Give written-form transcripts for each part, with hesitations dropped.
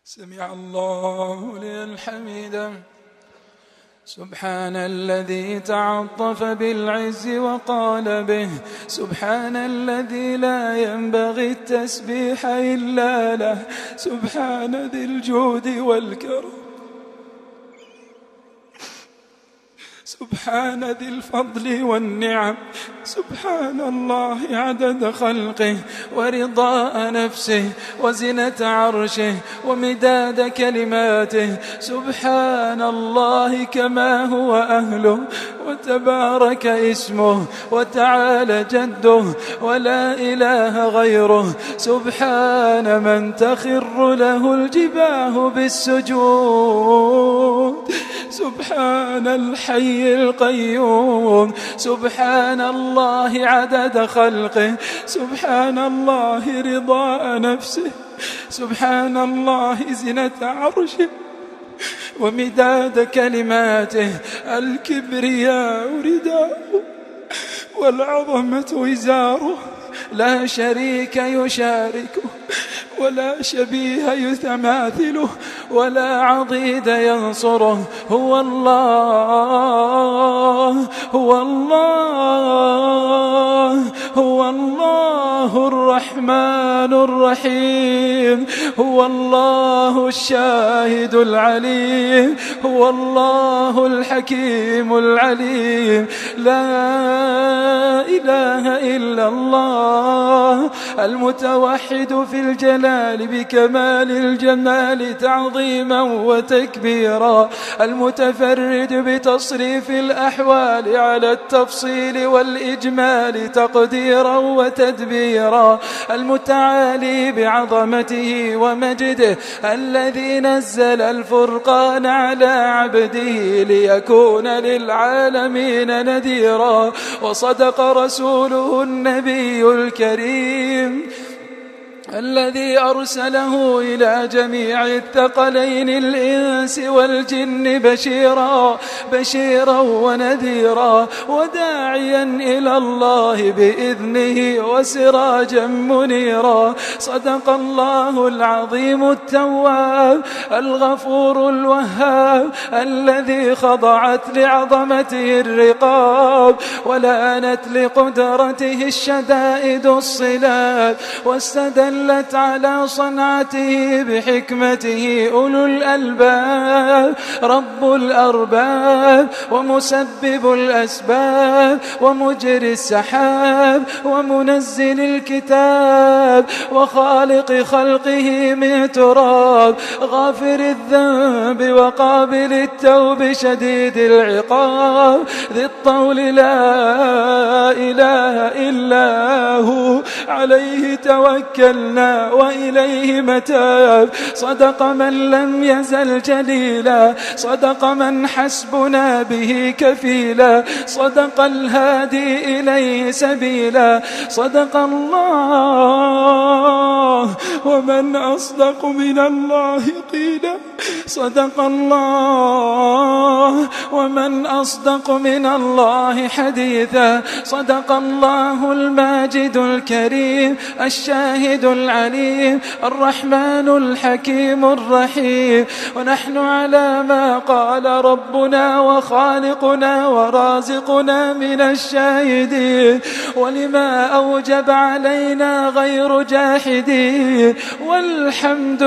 سمع الله لمن حمده. سبحان الذي تعطف بالعز وقال به، سبحان الذي لا ينبغي التسبيح إلا له، سبحان ذي الجود والكرم، سبحان ذي الفضل والنعم. سبحان الله عدد خلقه ورضاء نفسه وزنة عرشه ومداد كلماته. سبحان الله كما هو أهله، وتبارك اسمه وتعالى جده ولا إله غيره. سبحان من تخر له الجباه بالسجود. سبحان الحي القيوم. سبحان الله عدد خلقه، سبحان الله رضاء نفسه، سبحان الله زنة عرشه ومداد كلماته. الكبرياء رداءه والعظمة وزاره، لا شريك يشاركه ولا شبيه يتماثله ولا عضيد ينصره. هو الله، هو الله، هو الله الرحمن الرحيم، هو الله الشاهد العليم، هو الله الحكيم العليم. لا إله إلا الله المتوحد في الجلال بكمال الجمال تعظيما وتكبيرا، المتفرد بتصريف الأحوال على التفصيل والإجمال تقديرا وتدبيرا، المتعالي بعظمته ومجده، الذي نزل الفرقان على عبده ليكون للعالمين نذيرا. وصدق رسوله النبي الكريم الذي أرسله إلى جميع الثقلين الإنس والجن بشيرا ونذيرا، وداعيا إلى الله بإذنه وسراجا منيرا. صدق الله العظيم التواب الغفور الوهاب، الذي خضعت لعظمته الرقاب ولانت لقدرته الشدائد الصلاب، واستدلت على صنعته بحكمته أولو الألباب. رب الأرباب ومسبب الأسباب ومجري السحاب ومنزل الكتاب وخالق خلقه من تراب، غافر الذنب وقابل التوب شديد العقاب، ذي الطول لا إله إلا هو، عليه توكلنا وإليه متاب. صدق من لم يزل جليلا، صدق من حسبنا به كفيلا، صدق الهادي إليه سبيلا. صدق الله ومن أصدق من الله قيلا، صدق الله ومن أصدق من الله حديثا. صدق الله الماجد الكريم الشاهد العليم الرحمن الحكيم الرحيم. ونحن على ما قال ربنا وخالقنا ورازقنا من الشاهدين، ولما أوجب علينا غير جاحدين. والحمد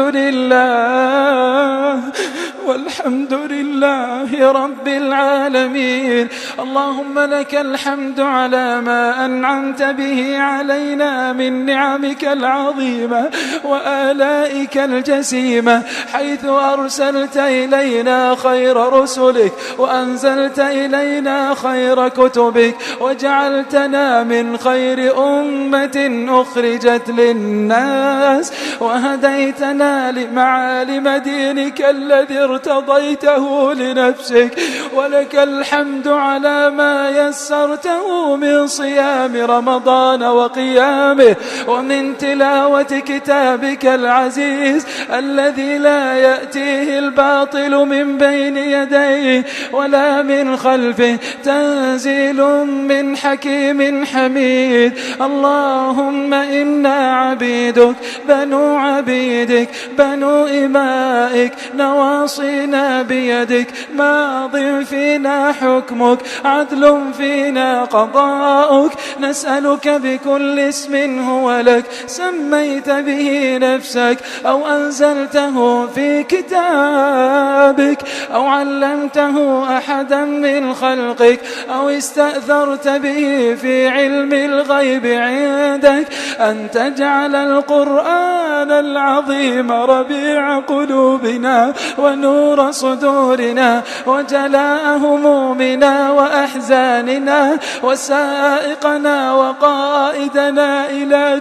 لله رب العالمين. اللهم لك الحمد على ما أنعمت به علينا من نعمك العظيمة وآلائك الجسيمة، حيث أرسلت إلينا خير رسلك وأنزلت إلينا خير كتبك، وجعلتنا من خير أمة أخرجت للناس، وهديتنا لمعالم دينك الذي ارتضيته لنفسك، ولك الحمد على ما يسرته من صيام رمضان وقيامه، ومن تلاوة كتابك العزيز الذي لا يأتيه الباطل من بين يديه ولا من خلفه، تنزيل من حكيم حميد. اللهم إنا عبيدك بنو عبيدك بنو إمائك، نواصينا بيدك، ماض فينا حكمك، عدل فينا قضاؤك، نسألك بكل اسم هو لك سميت به نفسك أو أنزلته في كتابك أو علمته أحدا من خلقك أو استأثرت به في علم الغيب عندك، أن تجعل القرآن العظيم ربيع قلوبنا ونور صدورنا وجلاء همومنا وأحزاننا وسائقنا وقائدنا إلى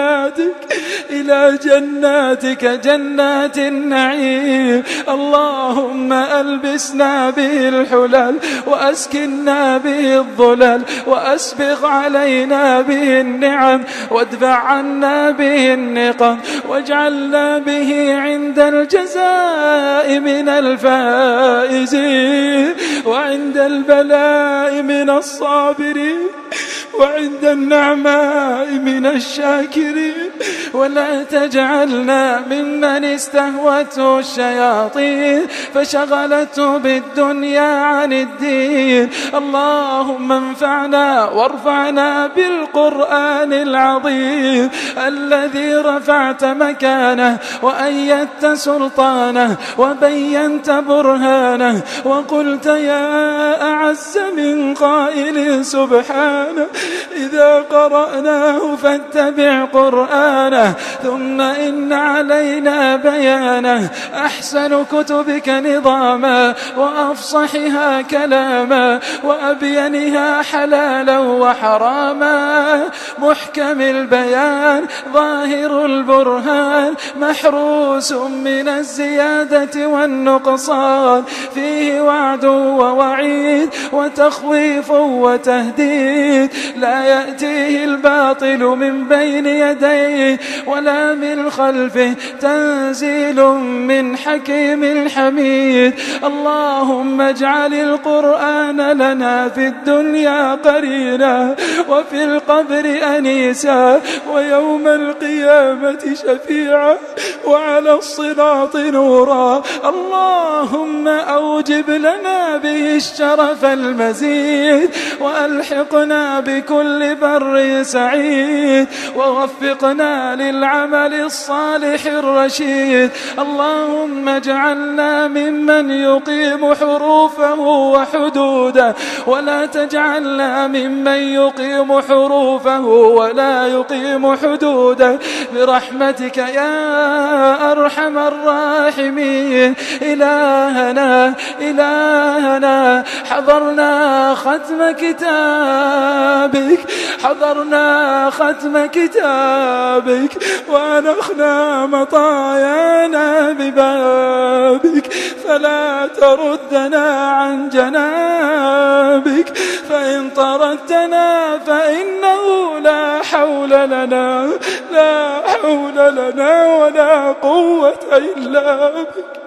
جناتك جنات النعيم. اللهم ألبسنا به الحلال وأسكننا به الظلال وأسبغ علينا به النعم وادفع عنا به النقم، واجعلنا به عند الجزاء من الفائزين، وعند البلاء من الصابرين، وعند النعماء من الشاكرين. ولا تجعلنا ممن استهوته الشياطين فشغلته بالدنيا عن الدين. اللهم انفعنا وارفعنا بالقرآن العظيم الذي رفعت مكانه وأيدت سلطانه وبينت برهانه، وقلت يا أعز من قائل سبحانه إذا قرأناه فاتبع قرآنه ثم إن علينا بيانه. أحسن كتبك نظاما وأفصحها كلاما وأبينها حلالا وحراما، محكم البيان ظاهر البرهان، محروس من الزيادة والنقصان، فيه وعد ووعيد وتخويف وتهديد، لا يأتيه الباطل من بين يديه ولا من خلفه، تنزيل من حكيم حميد. اللهم اجعل القرآن لنا في الدنيا قرينا وفي القبر أنيسا ويوم القيامة شفيعا وعلى الصراط نورا. اللهم أوجب لنا به الشرف المزيد، وألحقنا بكل بر سعيد، ووفقنا للعمل الصالح الرشيد. اللهم اجعلنا ممن يقيم حروفه وحدوده، ولا تجعلنا ممن يقيم حروفه ولا يقيم حدوده، برحمتك يا أرحم الراحمين. إلهنا حضرنا ختم كتابك وأنخنا مطايانا ببابك، فلا تردنا عن جنابك، فإن طردتنا فإنه لا حول لنا ولا قوة إلا بك.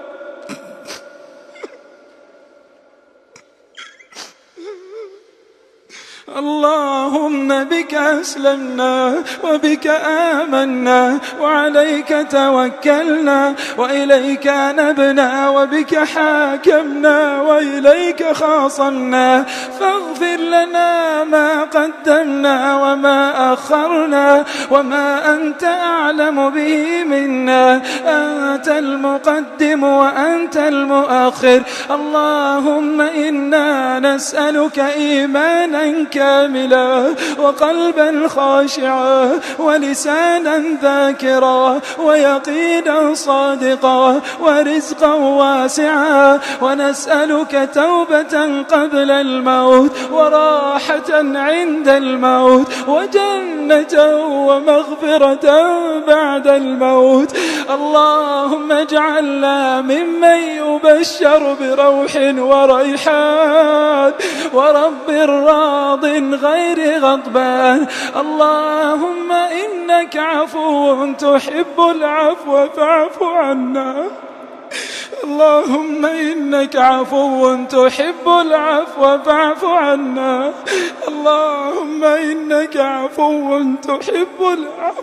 اللهم بك أسلمنا وبك آمنا وعليك توكلنا وإليك نبنا وبك حاكمنا وإليك خاصمنا، فاغفر لنا ما قدمنا وما أخرنا وما أنت أعلم به منا، أنت المقدم وأنت المؤخر. اللهم إنا نسألك إيمانا كاملا وقلبا خاشعا ولسانا ذاكرا ويقينا صادقا ورزقا واسعا، ونسألك توبة قبل الموت وراحة عند الموت وجنة ومغفرة بعد الموت. اللهم اجعلنا ممن يبشر بروح وريحان ورب راض غير غضبان. اللهم إنك عفو تحب العفو فاعف عنا. اللهم إنك عفو تحب العفو فاعف عنا. اللهم إنك عفو تحب العفو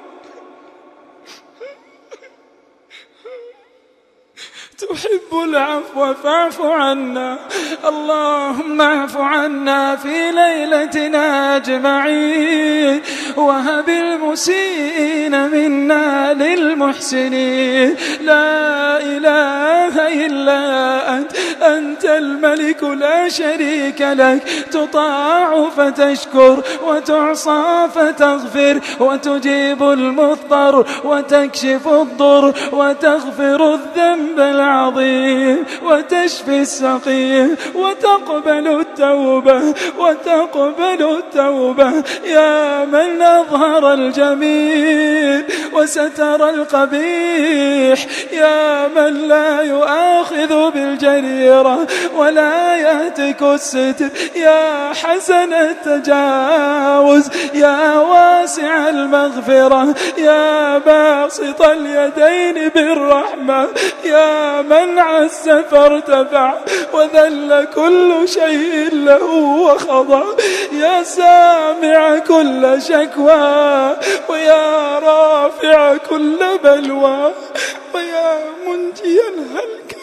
فاعف عنا. اللهم اعف عنا في ليلتنا أجمعين، وهب المسيئين منا للمحسنين. لا إله إلا أنت الملك لا شريك لك، تطاع فتشكر وتعصى فتغفر وتجيب المضطر وتكشف الضر وتغفر الذنب العظيم وتشفي السقيم وتقبل التوبة يا من أظهر الجميل وستر القبيح، يا من لا يؤاخذ بالجريرة ولا يهتك الستر، يا حسن التجاوز، يا واسع المغفرة، يا باسط اليدين بالرحمة، يا من عز فارتفع وذل كل شيء له وخضع، يا سامع كل شكوى ويا رافع كل بلوى ويا منجي الهلك،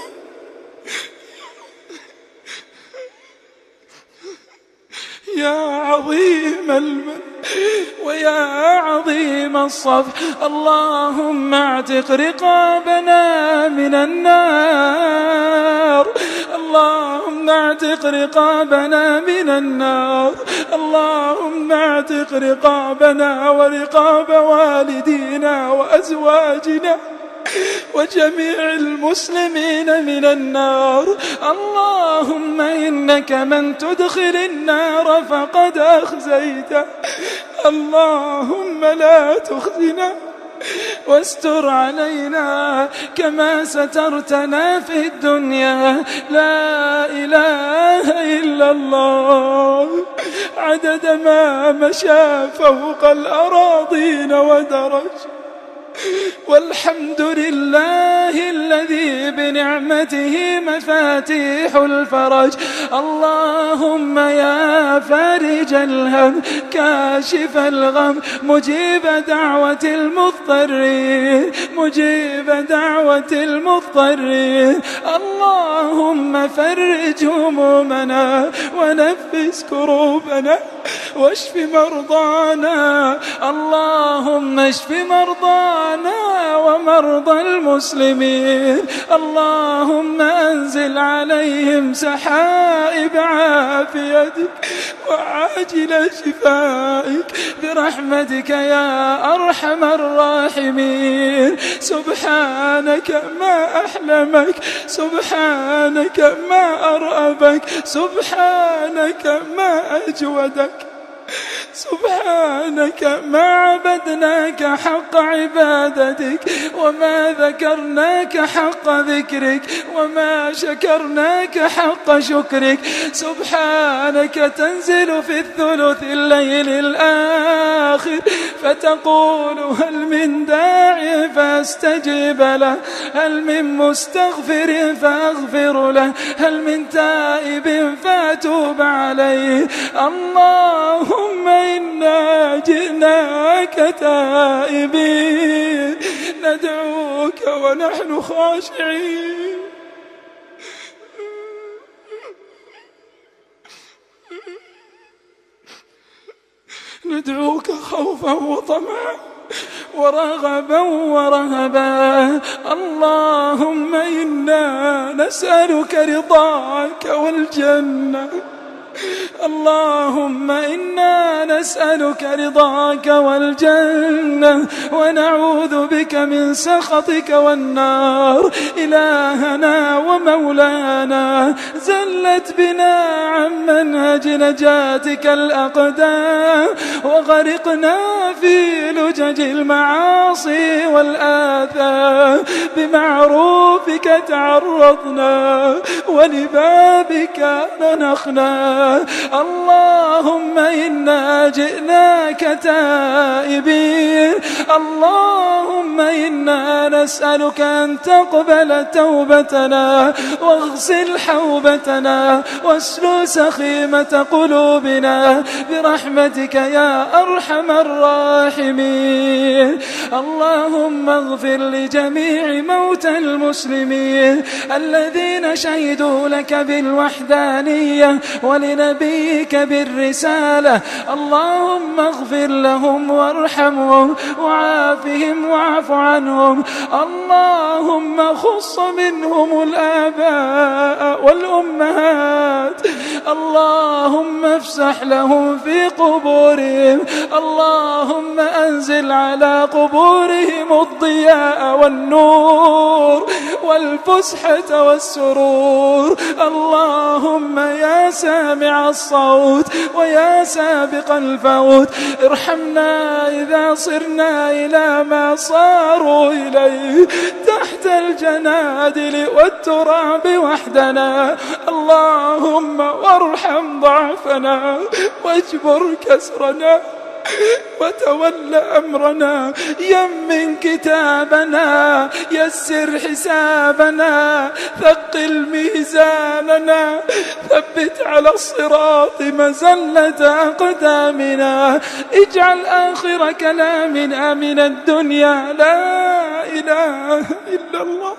يا عظيم المن ويا عظيم الصف. اللهم اعتق رقابنا من النار. اللهم اعتق رقابنا من النار. اللهم اعتق رقابنا ورقاب والدينا وأزواجنا وجميع المسلمين من النار. اللهم إنك من تدخل النار فقد أخزيته. اللهم لا تخزنا واستر علينا كما سترتنا في الدنيا. لا إله إلا الله عدد ما مشى فوق الأراضين ودرج، والحمد لله الذي بنعمته مفاتيح الفرج. اللهم يا فارج الهم كاشف الغم مجيب دعوة المضطرين، اللهم فرج همومنا ونفس كروبنا واشف مرضانا. اللهم اشف مرضانا ومرضى المسلمين. اللهم أنزل عليهم سحائب عافيتك وعاجل شفائك برحمتك يا أرحم الراحمين. سبحانك ما أحلمك، سبحانك ما أرأبك، سبحانك ما أجودك، سبحانك ما عبدناك حق عبادتك وما ذكرناك حق ذكرك وما شكرناك حق شكرك. سبحانك تنزل في الثلث الليل الآخر فتقول هل من داعي فاستجيب له، هل من مستغفر فاغفر له، هل من تائب فاتوب عليه. اللهم إنا جئناك تائبين ندعوك ونحن خاشعين، ندعوك خوفا وطمعا ورغبا ورهبا. اللهم إنا نسألك رضاك والجنة اللهم إنا نسألك رضاك والجنة ونعوذ بك من سخطك والنار. إلهنا ومولانا، زلت بنا عن منهج نجاتك الأقدام وغرقنا في لجج المعاصي والآثام، بمعروفك تعرضنا ولبابك ننخنا. اللهم إنا جئناك تائبين. اللهم إنا نسألك أن تقبل توبتنا واغسل حوبتنا واسلل سخيمة قلوبنا برحمتك يا أرحم الراحمين. اللهم اغفر لجميع موتى المسلمين الذين شهدوا لك بالوحدانية ولنبيك بالرسالة. اللهم اغفر لهم وارحمهم وعافهم واعف عنهم. اللهم خص منهم الآباء والأمهات. اللهم افسح لهم في قبورهم. اللهم أنزل على قبورهم الضياء والنور والفسحة والسرور. اللهم يا سامع الصوت ويا سابق الفوت، ارحمنا إذا صرنا إلى ما صاروا إليه تحت الجنادل والتراب وحدنا. اللهم وارحم ضعفنا واجبر كسرنا وتول أمرنا. يمن كتابنا، يسر حسابنا، ثقل ميزاننا، ثبت على الصراط مزلة أقدامنا. اجعل آخر كلامنا من الدنيا لا إله إلا الله.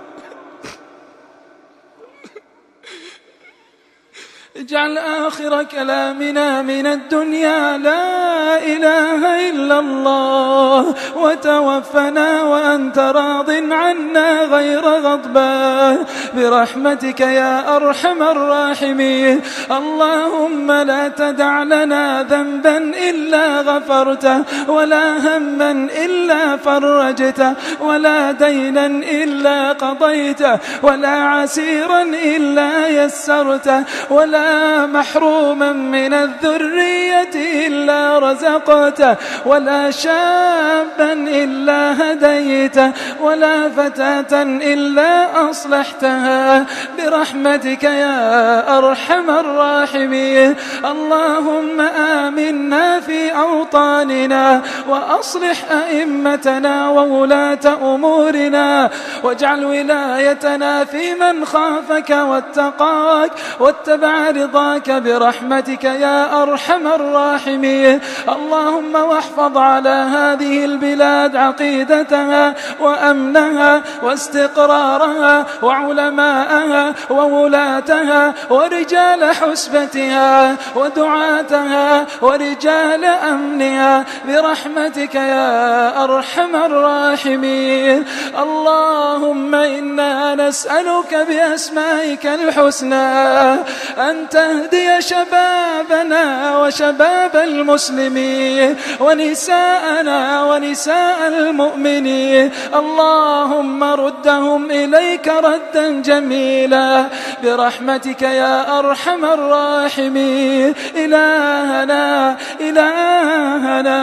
اجعل آخر كلامنا من الدنيا لا إله إلا الله، وتوفنا وأنت راض عنا غير غضبان برحمتك يا أرحم الراحمين. اللهم لا تدع لنا ذنبا إلا غفرته، ولا هما إلا فرجته، ولا دينا إلا قضيته، ولا عسيرا إلا يسرته، ولا محروما من الذرية إلا رزقته، ولا شابا إلا هديته، ولا فتاة إلا أصلحتها برحمتك يا أرحم الراحمين. اللهم آمنا في أوطاننا وأصلح أئمتنا وولاة أمورنا، واجعل ولايتنا في من خافك واتقاك واتبع رضاك برحمتك يا أرحم الراحمين. اللهم واحفظ على هذه البلاد عقيدتها وأمنها واستقرارها وعلماءها وولاتها ورجال حسبتها ودعاتها ورجال أمنها برحمتك يا أرحم الراحمين. اللهم إنا نسألك بأسمائك الحسنى أن تهدي شبابنا وشباب المسلمين ونساءنا ونساء المؤمنين. اللهم ردهم إليك ردا جميلا برحمتك يا أرحم الراحمين. إلهنا إلهنا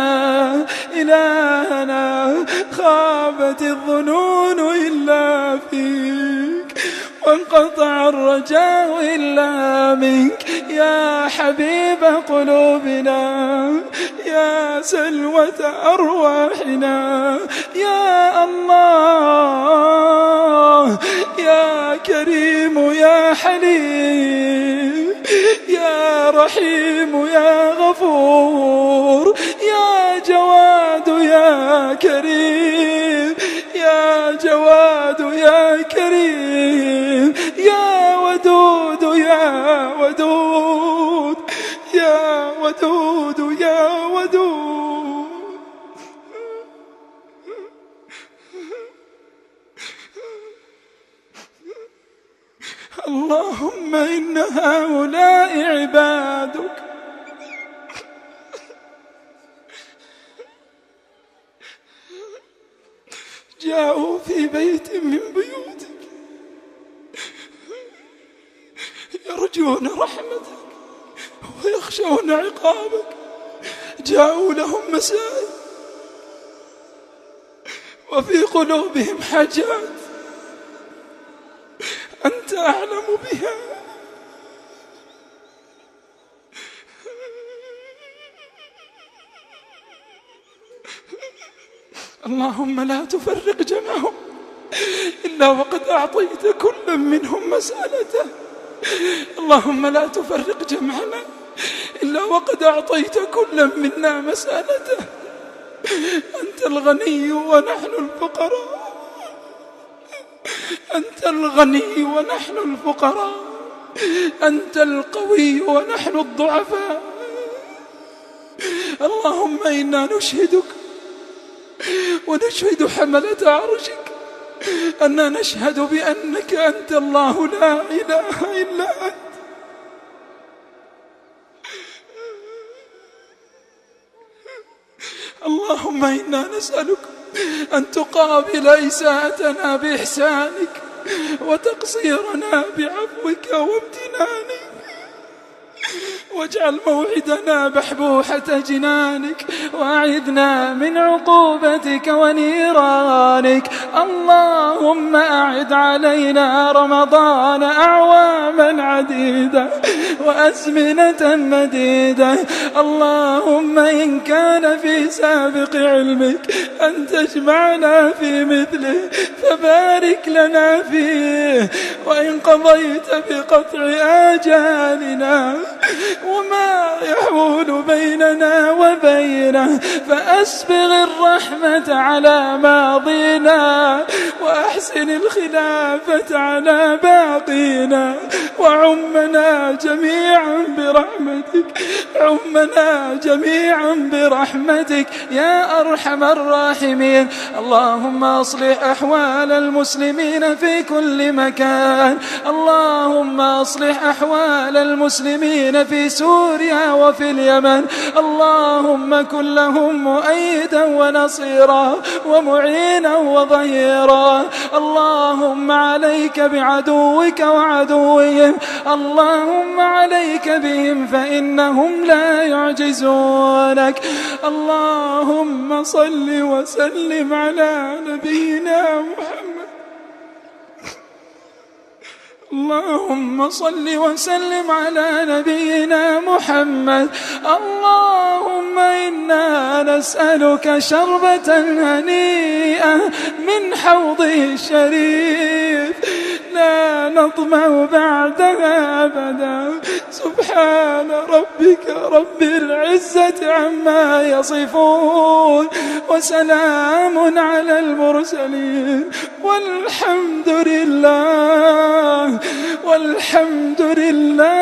إلهنا، خابت الظنون إلا فيك، وانقطع الرجاء إلا منك يا حبيب قلوبنا، يا سلوة أرواحنا، يا الله، يا كريم يا حليم، يا رحيم يا غفور، يا جواد يا كريم، يا جواد يا كريم، يا ودود يا ودود، يا ودود يا ودود. اللهم إن هؤلاء عبادك جاءوا في بيت من بيوتك يرجون رحمتك ويخشون عقابك، جاءوا لهم مسائل وفي قلوبهم حاجات أنت أعلم بها. اللهم لا تفرق جمعهم إلا وقد أعطيت كل منهم مسألته. اللهم لا تفرق جمعنا إلا وقد أعطيت كل منا مسألته. أنت الغني ونحن الفقراء، أنت الغني ونحن الفقراء، أنت القوي ونحن الضعفاء. اللهم إنا نشهدك ونشهد حملة عرشك أننا نشهد بأنك أنت الله لا إله إلا أنت. اللهم إنا نسألك أن تقابل إساءتنا بإحسانك وتقصيرنا بعفوك وامتنانك، واجعل موعدنا بحبوحة جنانك، وأعذنا من عقوبتك ونيرانك. اللهم أعد علينا رمضان أعواما عديدة وأزمنة مديدة. اللهم إن كان في سابق علمك أن تجمعنا في مثله فبارك لنا فيه، وإن قضيت بقطع آجالنا وما يحول بيننا وبينه فأسبغ الرحمة على ماضينا وأحسن الخلافة على باقينا، وعمنا جميعا برحمتك، عمنا جميعا برحمتك يا أرحم الراحمين. اللهم أصلح أحوال المسلمين في كل مكان، اللهم أصلح أحوال المسلمين في سوريا وفي اليمن. اللهم كن لهم مؤيدا ونصيرا ومعينا وظهيرا. اللهم عليك بعدوك وعدوهم، اللهم عليك بهم فإنهم لا يعجزونك. اللهم صل وسلم على نبينا محمد. اللهم صل وسلم على نبينا محمد. اللهم إنا نسألك شربة هنيئة من حوضه الشريف لا نظمأ بعدها أبدا. سبحان ربك رب العزة عما يصفون، وسلام على المرسلين، والحمد لله